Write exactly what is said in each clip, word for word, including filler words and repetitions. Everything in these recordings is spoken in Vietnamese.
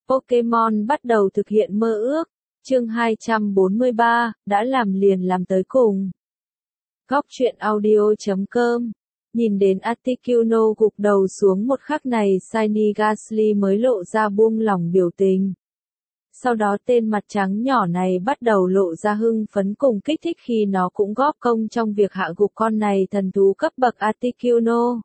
Pokemon bắt đầu thực hiện mơ ước. Chương hai trăm bốn mươi ba, đã làm liền làm tới cùng. Góc truyện audio chấm com. Nhìn đến Articuno gục đầu xuống một khắc này, Shiny Gastly mới lộ ra buông lỏng biểu tình. Sau đó tên mặt trắng nhỏ này bắt đầu lộ ra hưng phấn cùng kích thích khi nó cũng góp công trong việc hạ gục con này thần thú cấp bậc Articuno.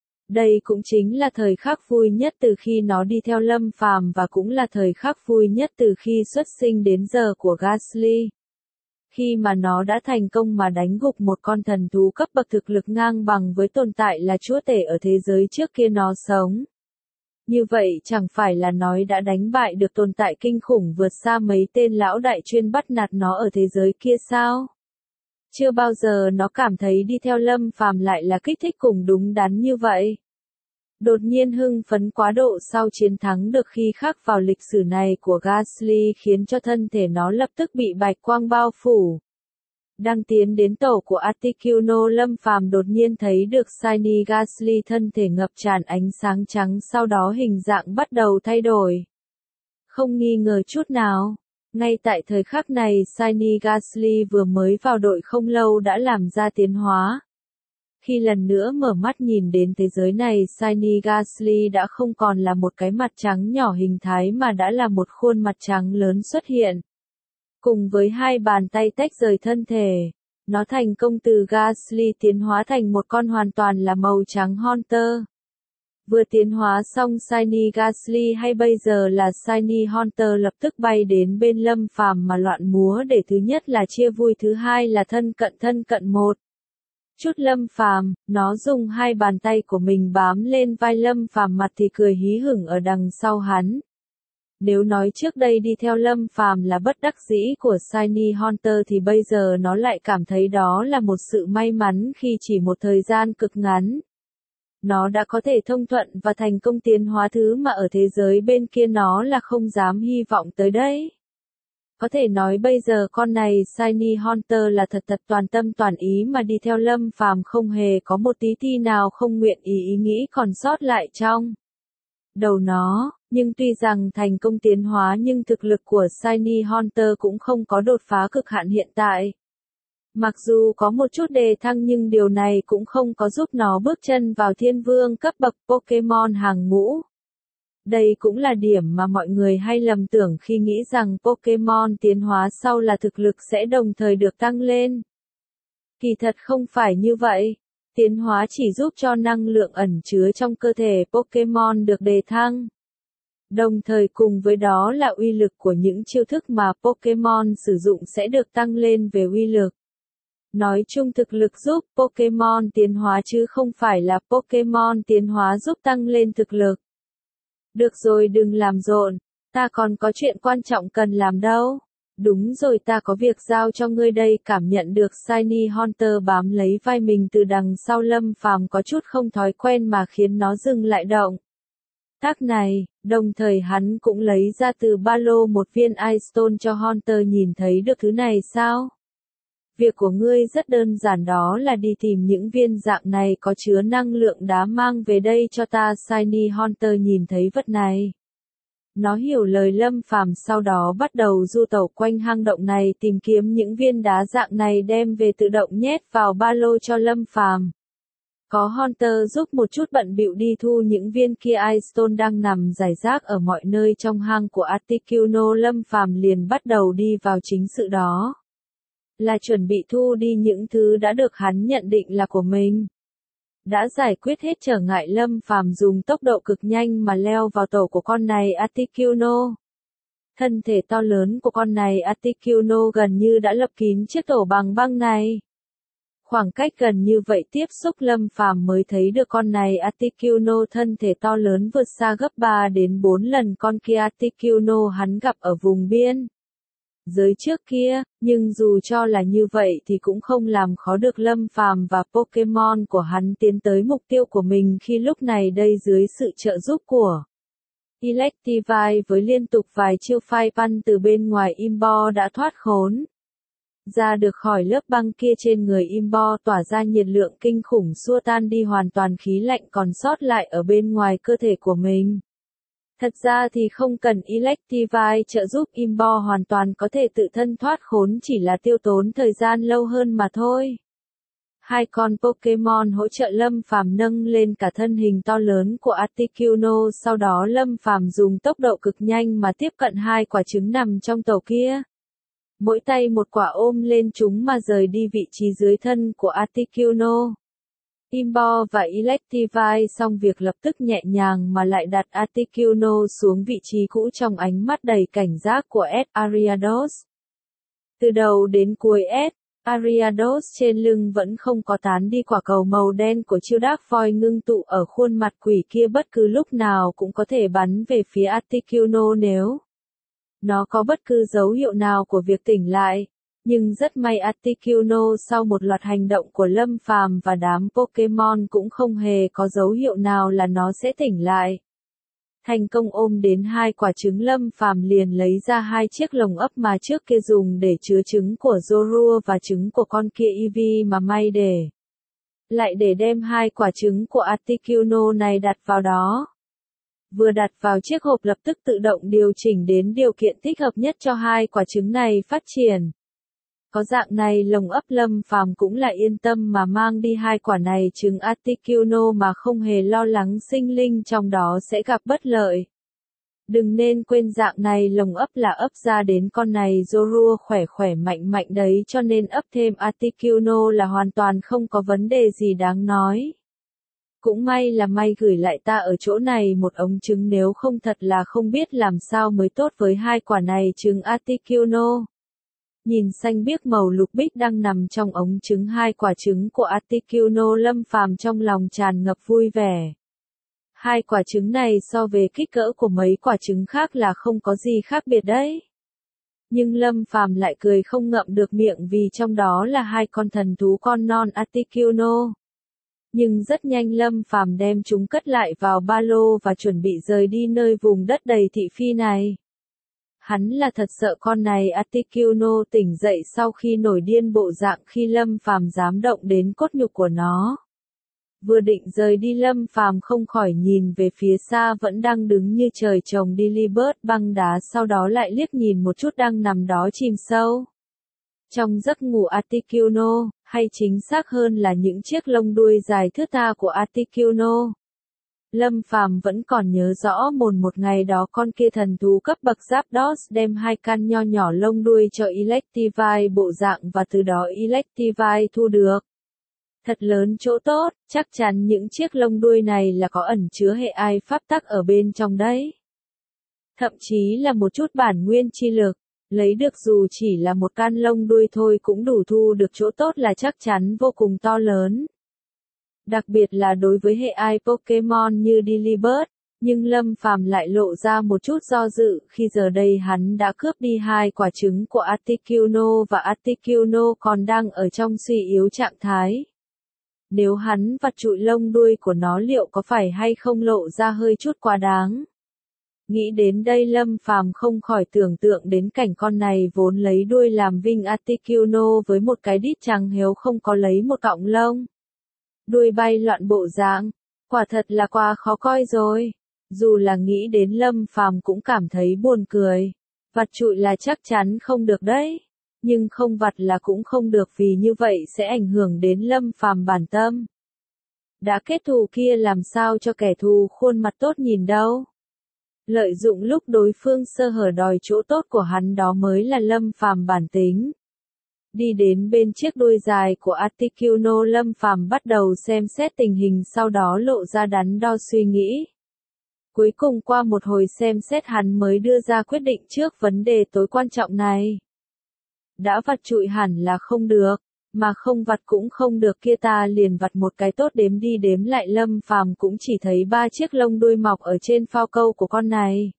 Đây cũng chính là thời khắc vui nhất từ khi nó đi theo Lâm Phàm và cũng là thời khắc vui nhất từ khi xuất sinh đến giờ của Gastly. Khi mà nó đã thành công mà đánh gục một con thần thú cấp bậc thực lực ngang bằng với tồn tại là chúa tể ở thế giới trước kia nó sống. Như vậy chẳng phải là nói đã đánh bại được tồn tại kinh khủng vượt xa mấy tên lão đại chuyên bắt nạt nó ở thế giới kia sao? Chưa bao giờ nó cảm thấy đi theo Lâm Phàm lại là kích thích cùng đúng đắn như vậy. Đột nhiên hưng phấn quá độ sau chiến thắng được khi khắc vào lịch sử này của Gastly khiến cho thân thể nó lập tức bị bạch quang bao phủ. Đang tiến đến tổ của Articuno, Lâm Phàm đột nhiên thấy được Shiny Gastly thân thể ngập tràn ánh sáng trắng, sau đó hình dạng bắt đầu thay đổi. Không nghi ngờ chút nào, ngay tại thời khắc này Shiny Gastly vừa mới vào đội không lâu đã làm ra tiến hóa. Khi lần nữa mở mắt nhìn đến thế giới này, Shiny Gastly đã không còn là một cái mặt trắng nhỏ hình thái mà đã là một khuôn mặt trắng lớn xuất hiện. Cùng với hai bàn tay tách rời thân thể, nó thành công từ Gastly tiến hóa thành một con hoàn toàn là màu trắng Haunter. Vừa tiến hóa xong Shiny Gastly hay bây giờ là Shiny Haunter lập tức bay đến bên Lâm Phàm mà loạn múa để thứ nhất là chia vui, thứ hai là thân cận thân cận một chút Lâm Phàm. Nó dùng hai bàn tay của mình bám lên vai Lâm Phàm, mặt thì cười hí hửng ở đằng sau hắn. Nếu nói trước đây đi theo Lâm Phàm là bất đắc dĩ của Shiny Haunter thì bây giờ nó lại cảm thấy đó là một sự may mắn khi chỉ một thời gian cực ngắn. Nó đã có thể thông thuận và thành công tiến hóa thứ mà ở thế giới bên kia nó là không dám hy vọng tới đấy. Có thể nói bây giờ con này Shiny Haunter là thật thật toàn tâm toàn ý mà đi theo Lâm Phàm, không hề có một tí ti nào không nguyện ý ý nghĩ còn sót lại trong đầu nó. Nhưng tuy rằng thành công tiến hóa nhưng thực lực của Shiny Haunter cũng không có đột phá cực hạn hiện tại. Mặc dù có một chút đề thăng nhưng điều này cũng không có giúp nó bước chân vào thiên vương cấp bậc Pokemon hàng ngũ. Đây cũng là điểm mà mọi người hay lầm tưởng khi nghĩ rằng Pokemon tiến hóa sau là thực lực sẽ đồng thời được tăng lên. Kỳ thật không phải như vậy. Tiến hóa chỉ giúp cho năng lượng ẩn chứa trong cơ thể Pokemon được đề thăng. Đồng thời cùng với đó là uy lực của những chiêu thức mà Pokemon sử dụng sẽ được tăng lên về uy lực. Nói chung thực lực giúp Pokemon tiến hóa chứ không phải là Pokemon tiến hóa giúp tăng lên thực lực. Được rồi, đừng làm rộn, ta còn có chuyện quan trọng cần làm đâu. Đúng rồi, ta có việc giao cho ngươi đây. Cảm nhận được Shiny Haunter bám lấy vai mình từ đằng sau, Lâm Phàm có chút không thói quen mà khiến nó dừng lại động tác này, đồng thời hắn cũng lấy ra từ ba lô một viên Ice Stone cho Haunter. Nhìn thấy được thứ này sao? Việc của ngươi rất đơn giản, đó là đi tìm những viên dạng này có chứa năng lượng đá mang về đây cho ta. Shiny Haunter nhìn thấy vật này, nó hiểu lời Lâm Phàm, sau đó bắt đầu du tẩu quanh hang động này tìm kiếm những viên đá dạng này đem về tự động nhét vào ba lô cho Lâm Phàm. Có Haunter giúp một chút bận bịu đi thu những viên kia Ice Stone đang nằm rải rác ở mọi nơi trong hang của Articuno, Lâm Phàm liền bắt đầu đi vào chính sự đó. Là chuẩn bị thu đi những thứ đã được hắn nhận định là của mình. Đã giải quyết hết trở ngại, Lâm Phàm dùng tốc độ cực nhanh mà leo vào tổ của con này Articuno. Thân thể to lớn của con này Articuno gần như đã lấp kín chiếc tổ bằng băng này. Khoảng cách gần như vậy tiếp xúc, Lâm Phàm mới thấy được con này Articuno thân thể to lớn vượt xa gấp ba đến bốn lần con kia Articuno hắn gặp ở vùng biên giới trước kia, nhưng dù cho là như vậy thì cũng không làm khó được Lâm Phàm và Pokemon của hắn tiến tới mục tiêu của mình. Khi lúc này đây dưới sự trợ giúp của Electivire với liên tục vài chiêu phai pan từ bên ngoài, Imbo đã thoát khốn ra được khỏi lớp băng kia trên người. Imbo tỏa ra nhiệt lượng kinh khủng xua tan đi hoàn toàn khí lạnh còn sót lại ở bên ngoài cơ thể của mình. Thật ra thì không cần Electivire trợ giúp, Imbo hoàn toàn có thể tự thân thoát khốn, chỉ là tiêu tốn thời gian lâu hơn mà thôi. Hai con Pokemon hỗ trợ Lâm Phàm nâng lên cả thân hình to lớn của Articuno, sau đó Lâm Phàm dùng tốc độ cực nhanh mà tiếp cận hai quả trứng nằm trong tổ kia. Mỗi tay một quả ôm lên chúng mà rời đi vị trí dưới thân của Articuno. Imbo và Electivire xong việc lập tức nhẹ nhàng mà lại đặt Articuno xuống vị trí cũ trong ánh mắt đầy cảnh giác của Ed Ariados. Từ đầu đến cuối Ed Ariados trên lưng vẫn không có tán đi quả cầu màu đen của chiêu Dark Void ngưng tụ ở khuôn mặt quỷ kia, bất cứ lúc nào cũng có thể bắn về phía Articuno nếu nó có bất cứ dấu hiệu nào của việc tỉnh lại. Nhưng rất may Articuno sau một loạt hành động của Lâm Phàm và đám Pokemon cũng không hề có dấu hiệu nào là nó sẽ tỉnh lại. Thành công ôm đến hai quả trứng, Lâm Phàm liền lấy ra hai chiếc lồng ấp mà trước kia dùng để chứa trứng của Zorua và trứng của con kia Eevee mà may để. Lại để đem hai quả trứng của Articuno này đặt vào đó. Vừa đặt vào, chiếc hộp lập tức tự động điều chỉnh đến điều kiện thích hợp nhất cho hai quả trứng này phát triển. Có dạng này lồng ấp, Lâm Phàm cũng là yên tâm mà mang đi hai quả này trứng Articuno mà không hề lo lắng sinh linh trong đó sẽ gặp bất lợi. Đừng nên quên dạng này lồng ấp là ấp ra đến con này Zorua khỏe khỏe mạnh mạnh đấy, cho nên ấp thêm Articuno là hoàn toàn không có vấn đề gì đáng nói. Cũng may là may gửi lại ta ở chỗ này một ống trứng, nếu không thật là không biết làm sao mới tốt với hai quả này trứng Articuno. Nhìn xanh biếc màu lục bích đang nằm trong ống trứng hai quả trứng của Articuno, Lâm Phàm trong lòng tràn ngập vui vẻ. Hai quả trứng này so về kích cỡ của mấy quả trứng khác là không có gì khác biệt đấy. Nhưng Lâm Phàm lại cười không ngậm được miệng vì trong đó là hai con thần thú con non Articuno. Nhưng rất nhanh Lâm Phàm đem chúng cất lại vào ba lô và chuẩn bị rời đi nơi vùng đất đầy thị phi này. Hắn là thật sợ con này Articuno tỉnh dậy sau khi nổi điên bộ dạng khi Lâm Phàm dám động đến cốt nhục của nó. Vừa định rời đi, Lâm Phàm không khỏi nhìn về phía xa vẫn đang đứng như trời trồng Delibird băng đá, sau đó lại liếc nhìn một chút đang nằm đó chìm sâu trong giấc ngủ Articuno, hay chính xác hơn là những chiếc lông đuôi dài thướt tha của Articuno. Lâm Phàm vẫn còn nhớ rõ mồn một ngày đó con kia thần thú cấp bậc Zapdos đem hai căn nho nhỏ lông đuôi cho Electivire bộ dạng, và từ đó Electivire thu được thật lớn chỗ tốt, chắc chắn những chiếc lông đuôi này là có ẩn chứa hệ ai pháp tắc ở bên trong đấy. Thậm chí là một chút bản nguyên chi lực, lấy được dù chỉ là một căn lông đuôi thôi cũng đủ thu được chỗ tốt là chắc chắn vô cùng to lớn. Đặc biệt là đối với hệ ai Pokemon như Delibird, nhưng Lâm Phàm lại lộ ra một chút do dự khi giờ đây hắn đã cướp đi hai quả trứng của Articuno và Articuno còn đang ở trong suy yếu trạng thái. Nếu hắn vặt trụi lông đuôi của nó liệu có phải hay không lộ ra hơi chút quá đáng. Nghĩ đến đây Lâm Phàm không khỏi tưởng tượng đến cảnh con này vốn lấy đuôi làm vinh Articuno với một cái đít trắng hiếu không có lấy một cọng lông. Đuôi bay loạn bộ dạng, quả thật là quá khó coi rồi. Dù là nghĩ đến Lâm Phàm cũng cảm thấy buồn cười. Vặt trụi là chắc chắn không được đấy. Nhưng không vặt là cũng không được vì như vậy sẽ ảnh hưởng đến Lâm Phàm bản tâm. Đã kết thù kia làm sao cho kẻ thù khuôn mặt tốt nhìn đâu. Lợi dụng lúc đối phương sơ hở đòi chỗ tốt của hắn, đó mới là Lâm Phàm bản tính. Đi đến bên chiếc đuôi dài của Articuno, Lâm Phàm bắt đầu xem xét tình hình, sau đó lộ ra đắn đo suy nghĩ. Cuối cùng qua một hồi xem xét hắn mới đưa ra quyết định trước vấn đề tối quan trọng này. Đã vặt trụi hẳn là không được, mà không vặt cũng không được, kia ta liền vặt một cái tốt. Đếm đi đếm lại Lâm Phàm cũng chỉ thấy ba chiếc lông đuôi mọc ở trên phao câu của con này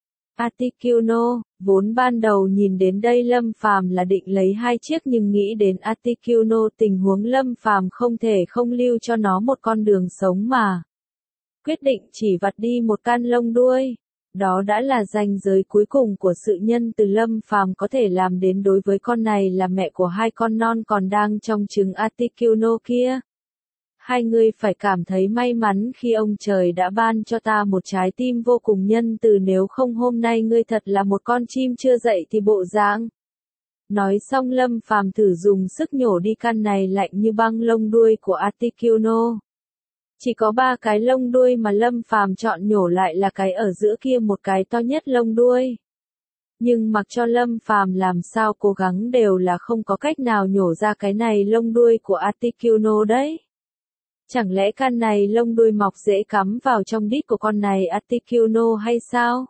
Articuno. Vốn ban đầu nhìn đến đây Lâm Phàm là định lấy hai chiếc, nhưng nghĩ đến Articuno tình huống Lâm Phàm không thể không lưu cho nó một con đường sống mà. Quyết định chỉ vặt đi một căn lông đuôi. Đó đã là ranh giới cuối cùng của sự nhân từ Lâm Phàm có thể làm đến đối với con này là mẹ của hai con non còn đang trong trứng Articuno kia. Hai người phải cảm thấy may mắn khi ông trời đã ban cho ta một trái tim vô cùng nhân từ, nếu không hôm nay ngươi thật là một con chim chưa dậy thì bộ dạng. Nói xong Lâm Phàm thử dùng sức nhổ đi căn này lạnh như băng lông đuôi của Articuno. Chỉ có ba cái lông đuôi mà Lâm Phàm chọn nhổ lại là cái ở giữa kia, một cái to nhất lông đuôi. Nhưng mặc cho Lâm Phàm làm sao cố gắng đều là không có cách nào nhổ ra cái này lông đuôi của Articuno đấy. Chẳng lẽ căn này lông đuôi mọc dễ cắm vào trong đít của con này Articuno hay sao?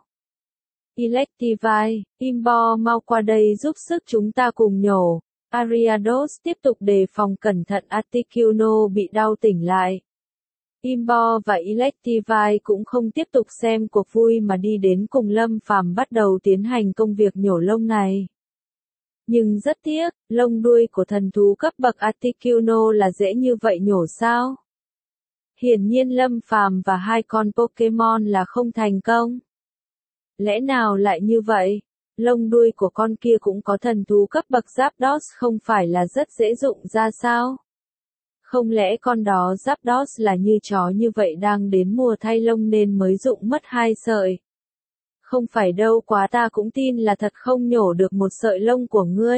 Electivire, Imbo mau qua đây giúp sức chúng ta cùng nhổ. Ariados tiếp tục đề phòng cẩn thận Articuno bị đau tỉnh lại. Imbo và Electivire cũng không tiếp tục xem cuộc vui mà đi đến cùng Lâm Phàm bắt đầu tiến hành công việc nhổ lông này. Nhưng rất tiếc, lông đuôi của thần thú cấp bậc Articuno là dễ như vậy nhổ sao? Hiển nhiên Lâm Phàm và hai con Pokemon là không thành công. Lẽ nào lại như vậy? Lông đuôi của con kia cũng có thần thú cấp bậc Zapdos, không phải là rất dễ dụng ra sao? Không lẽ con đó Zapdos là như chó như vậy đang đến mùa thay lông nên mới dụng mất hai sợi? Không phải đâu, quá ta cũng tin là thật không nhổ được một sợi lông của ngươi.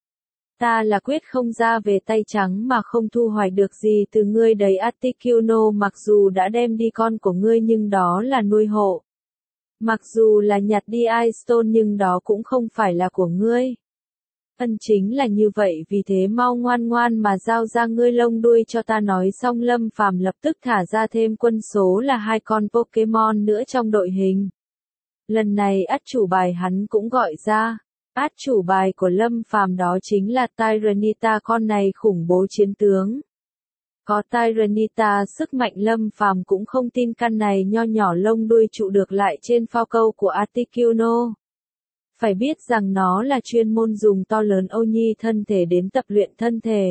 Ta là quyết không ra về tay trắng mà không thu hoạch được gì từ ngươi đấy Articuno, mặc dù đã đem đi con của ngươi nhưng đó là nuôi hộ. Mặc dù là nhặt đi Ice Stone nhưng đó cũng không phải là của ngươi. Ân chính là như vậy, vì thế mau ngoan ngoan mà giao ra ngươi lông đuôi cho ta. Nói xong Lâm Phàm lập tức thả ra thêm quân số là hai con Pokemon nữa trong đội hình. Lần này át chủ bài hắn cũng gọi ra. Át chủ bài của Lâm Phàm đó chính là Tyranitar, con này khủng bố chiến tướng. Có Tyranitar sức mạnh Lâm Phàm cũng không tin căn này nho nhỏ lông đuôi trụ được lại trên phao câu của Articuno. Phải biết rằng nó là chuyên môn dùng to lớn ô nhi thân thể đến tập luyện thân thể.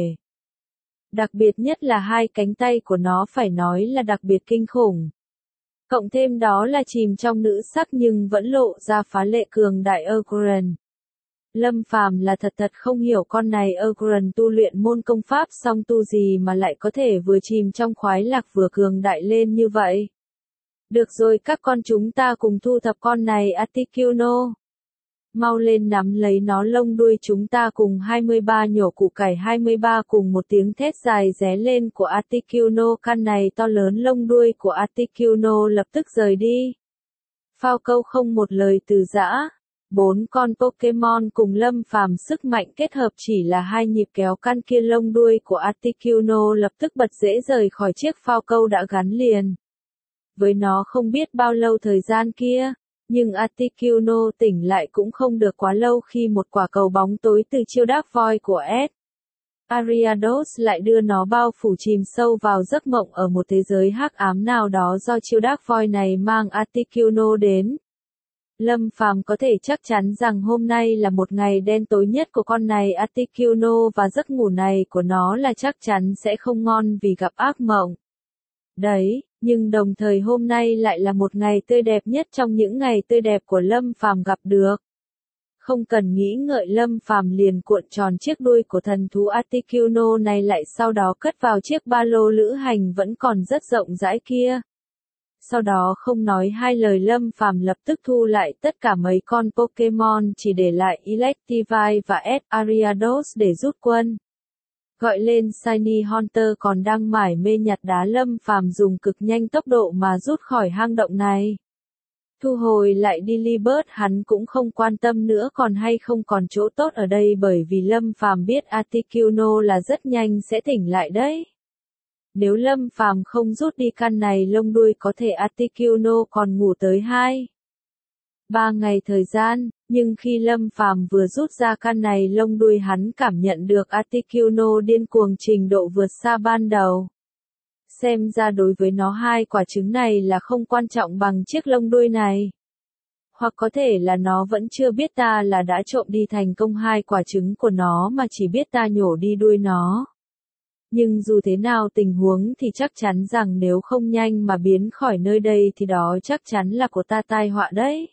Đặc biệt nhất là hai cánh tay của nó phải nói là đặc biệt kinh khủng. Cộng thêm đó là chìm trong nữ sắc nhưng vẫn lộ ra phá lệ cường đại Urgren. Lâm Phàm là thật thật không hiểu con này Urgren tu luyện môn công pháp song tu gì mà lại có thể vừa chìm trong khoái lạc vừa cường đại lên như vậy. Được rồi, các con chúng ta cùng thu thập con này Articuno. Mau lên nắm lấy nó lông đuôi, chúng ta cùng hai mươi ba nhổ củ cải hai mươi ba cùng một tiếng thét dài ré lên của Articuno. Căn này to lớn lông đuôi của Articuno lập tức rời đi. Phao câu không một lời từ giã. Bốn con Pokemon cùng Lâm Phàm sức mạnh kết hợp chỉ là hai nhịp kéo căn kia lông đuôi của Articuno lập tức bật dễ rời khỏi chiếc phao câu đã gắn liền. Với nó không biết bao lâu thời gian kia. Nhưng Articuno tỉnh lại cũng không được quá lâu khi một quả cầu bóng tối từ chiêu đáp voi của S. Ariados lại đưa nó bao phủ chìm sâu vào giấc mộng ở một thế giới hắc ám nào đó do chiêu đáp voi này mang Articuno đến. Lâm Phàm có thể chắc chắn rằng hôm nay là một ngày đen tối nhất của con này Articuno và giấc ngủ này của nó là chắc chắn sẽ không ngon vì gặp ác mộng. Đấy, nhưng đồng thời hôm nay lại là một ngày tươi đẹp nhất trong những ngày tươi đẹp của Lâm Phàm gặp được. Không cần nghĩ ngợi Lâm Phàm liền cuộn tròn chiếc đuôi của thần thú Articuno này lại sau đó cất vào chiếc ba lô lữ hành vẫn còn rất rộng rãi kia. Sau đó không nói hai lời Lâm Phàm lập tức thu lại tất cả mấy con Pokemon chỉ để lại Electivire và S. Ariados để rút quân. Gọi lên Shiny Hunter còn đang mải mê nhặt đá, Lâm Phàm dùng cực nhanh tốc độ mà rút khỏi hang động này. Thu hồi lại Delibird hắn cũng không quan tâm nữa còn hay không còn chỗ tốt ở đây bởi vì Lâm Phàm biết Articuno là rất nhanh sẽ tỉnh lại đấy. Nếu Lâm Phàm không rút đi căn này lông đuôi có thể Articuno còn ngủ tới hai ba ngày thời gian, nhưng khi Lâm Phàm vừa rút ra căn này lông đuôi hắn cảm nhận được Articuno điên cuồng trình độ vượt xa ban đầu. Xem ra đối với nó hai quả trứng này là không quan trọng bằng chiếc lông đuôi này. Hoặc có thể là nó vẫn chưa biết ta là đã trộm đi thành công hai quả trứng của nó mà chỉ biết ta nhổ đi đuôi nó. Nhưng dù thế nào tình huống thì chắc chắn rằng nếu không nhanh mà biến khỏi nơi đây thì đó chắc chắn là của ta tai họa đấy.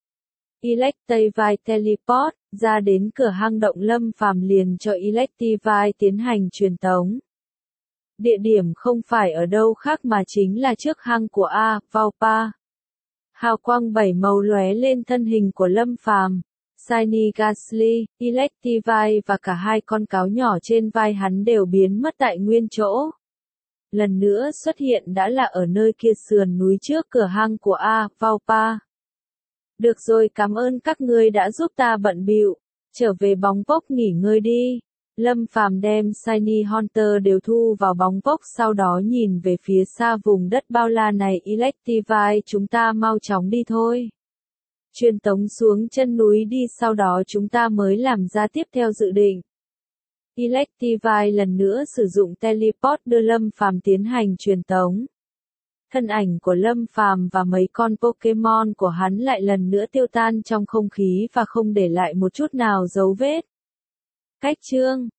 Electivire teleport ra đến cửa hang động, Lâm Phàm liền cho Electivire tiến hành truyền tống. Địa điểm không phải ở đâu khác mà chính là trước hang của A, Valpa. Hào quang bảy màu lóe lên thân hình của Lâm Phàm. Shiny Ghastly, Electivire và cả hai con cáo nhỏ trên vai hắn đều biến mất tại nguyên chỗ. Lần nữa xuất hiện đã là ở nơi kia sườn núi trước cửa hang của A, Valpa. Được rồi, cảm ơn các ngươi đã giúp ta bận bịu. Trở về bóng vốc nghỉ ngơi đi. Lâm Phàm đem Shiny Hunter đều thu vào bóng vốc, sau đó nhìn về phía xa vùng đất bao la này. Electivire, chúng ta mau chóng đi thôi. Truyền tống xuống chân núi đi, sau đó chúng ta mới làm ra tiếp theo dự định. Electivire lần nữa sử dụng teleport đưa Lâm Phàm tiến hành truyền tống. Thân ảnh của Lâm Phàm và mấy con Pokemon của hắn lại lần nữa tiêu tan trong không khí và không để lại một chút nào dấu vết. Cách chương